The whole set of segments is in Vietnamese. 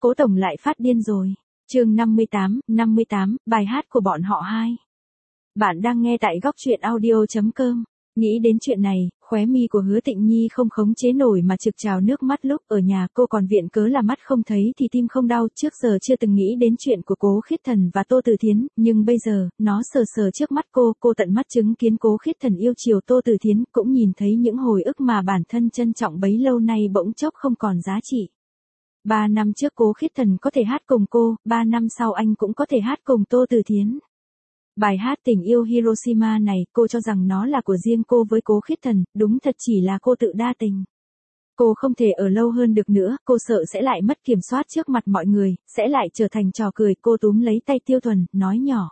Cố tổng lại phát điên rồi. Chương 58, bài hát của bọn họ hai. Bạn đang nghe tại góc truyện audio.com. Nghĩ đến chuyện này, khóe mi của Hứa Tịnh Nhi không khống chế nổi mà trực trào nước mắt. Lúc ở nhà cô còn viện cớ là mắt không thấy thì tim không đau, trước giờ chưa từng nghĩ đến chuyện của Cố Khiết Thần và Tô Tử Thiến, nhưng bây giờ, nó sờ sờ trước mắt cô tận mắt chứng kiến Cố Khiết Thần yêu chiều Tô Tử Thiến, cũng nhìn thấy những hồi ức mà bản thân trân trọng bấy lâu nay bỗng chốc không còn giá trị. 3 năm trước Cố Khiết Thần có thể hát cùng cô, 3 năm sau anh cũng có thể hát cùng Tô Tử Thiến. Bài hát Tình yêu Hiroshima này, cô cho rằng nó là của riêng cô với Cố Khiết Thần, đúng thật chỉ là cô tự đa tình. Cô không thể ở lâu hơn được nữa, cô sợ sẽ lại mất kiểm soát trước mặt mọi người, sẽ lại trở thành trò cười. Cô túm lấy tay Tiêu Thuần, nói nhỏ.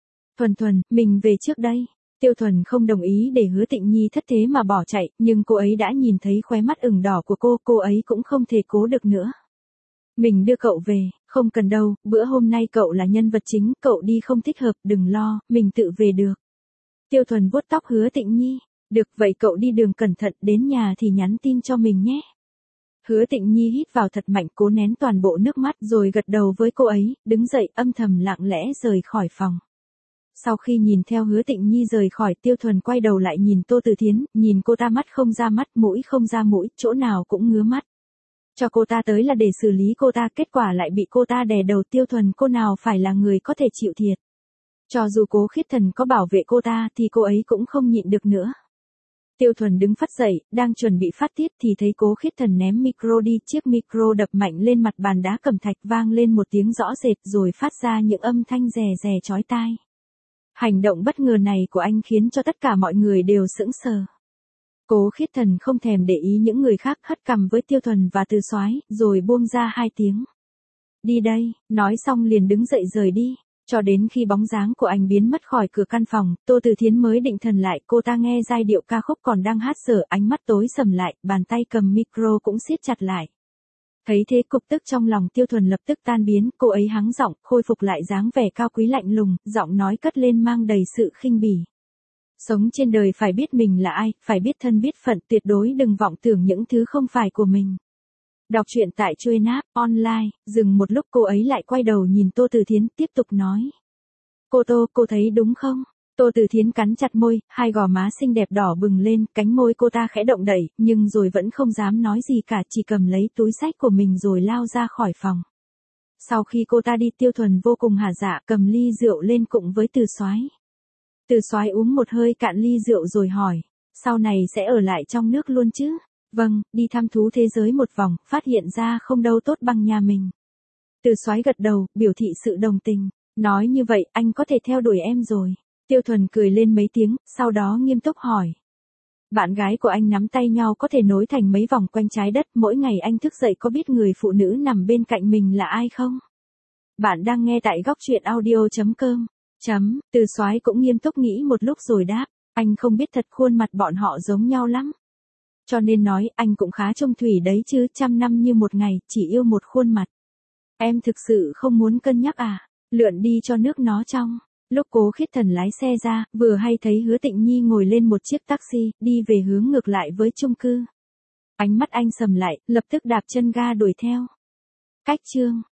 Thuần, mình về trước đây. Tiêu Thuần không đồng ý để Hứa Tịnh Nhi thất thế mà bỏ chạy, nhưng cô ấy đã nhìn thấy khóe mắt ửng đỏ của cô ấy cũng không thể cố được nữa. Mình đưa cậu về, không cần đâu, bữa hôm nay cậu là nhân vật chính, cậu đi không thích hợp, đừng lo, mình tự về được. Tiêu Thuần vuốt tóc Hứa Tịnh Nhi, được vậy cậu đi đường cẩn thận, đến nhà thì nhắn tin cho mình nhé. Hứa Tịnh Nhi hít vào thật mạnh, cố nén toàn bộ nước mắt rồi gật đầu với cô ấy, đứng dậy âm thầm lặng lẽ rời khỏi phòng. Sau khi nhìn theo Hứa Tịnh Nhi rời khỏi, Tiêu Thuần quay đầu lại nhìn Tô Tử Thiến, nhìn cô ta mắt không ra mắt, mũi không ra mũi, chỗ nào cũng ngứa mắt. Cho cô ta tới là để xử lý cô ta, kết quả lại bị cô ta đè đầu. Tiêu Thuần cô nào phải là người có thể chịu thiệt. Cho dù Cố Khiết Thần có bảo vệ cô ta thì cô ấy cũng không nhịn được nữa. Tiêu Thuần đứng phắt dậy, đang chuẩn bị phát tiết thì thấy Cố Khiết Thần ném micro đi, chiếc micro đập mạnh lên mặt bàn đá cẩm thạch, vang lên một tiếng rõ rệt rồi phát ra những âm thanh rè rè chói tai. Hành động bất ngờ này của anh khiến cho tất cả mọi người đều sững sờ. Cố Khiết Thần không thèm để ý những người khác, hất cằm với Tiêu Thuần và Từ Soái, rồi buông ra 2 tiếng. Đi đây, nói xong liền đứng dậy rời đi, cho đến khi bóng dáng của anh biến mất khỏi cửa căn phòng, Tô Tử Thiến mới định thần lại, cô ta nghe giai điệu ca khúc còn đang hát dở, ánh mắt tối sầm lại, bàn tay cầm micro cũng siết chặt lại. Thấy thế cục tức trong lòng Tiêu Thuần lập tức tan biến, cô ấy hắng giọng, khôi phục lại dáng vẻ cao quý lạnh lùng, giọng nói cất lên mang đầy sự khinh bỉ. Sống trên đời phải biết mình là ai, phải biết thân biết phận, tuyệt đối đừng vọng tưởng những thứ không phải của mình. Đọc truyện tại Chuôi Náp, online, dừng một lúc cô ấy lại quay đầu nhìn Tô Tử Thiến, tiếp tục nói. Cô thấy đúng không? Tô Tử Thiến cắn chặt môi, hai gò má xinh đẹp đỏ bừng lên, cánh môi cô ta khẽ động đẩy, nhưng rồi vẫn không dám nói gì cả, chỉ cầm lấy túi xách của mình rồi lao ra khỏi phòng. Sau khi cô ta đi, Tiêu Thuần vô cùng hả dạ, cầm ly rượu lên cùng với Từ Soái. Từ Soái uống một hơi cạn ly rượu rồi hỏi, sau này sẽ ở lại trong nước luôn chứ? Vâng, đi thăm thú thế giới một vòng, phát hiện ra không đâu tốt bằng nhà mình. Từ Soái gật đầu, biểu thị sự đồng tình, nói như vậy anh có thể theo đuổi em rồi. Tiêu Thuần cười lên mấy tiếng, sau đó nghiêm túc hỏi. Bạn gái của anh nắm tay nhau có thể nối thành mấy vòng quanh trái đất, mỗi ngày anh thức dậy có biết người phụ nữ nằm bên cạnh mình là ai không? Bạn đang nghe tại góc truyện audio.com. Từ Soái cũng nghiêm túc nghĩ một lúc rồi đáp, anh không biết thật khuôn mặt bọn họ giống nhau lắm. Cho nên nói anh cũng khá trung thủy đấy chứ, 100 năm như một ngày, chỉ yêu một khuôn mặt. Em thực sự không muốn cân nhắc à, lượn đi cho nước nó trong. Lúc Cố Khiết Thần lái xe ra, vừa hay thấy Hứa Tịnh Nhi ngồi lên một chiếc taxi, đi về hướng ngược lại với chung cư. Ánh mắt anh sầm lại, lập tức đạp chân ga đuổi theo. Cách chương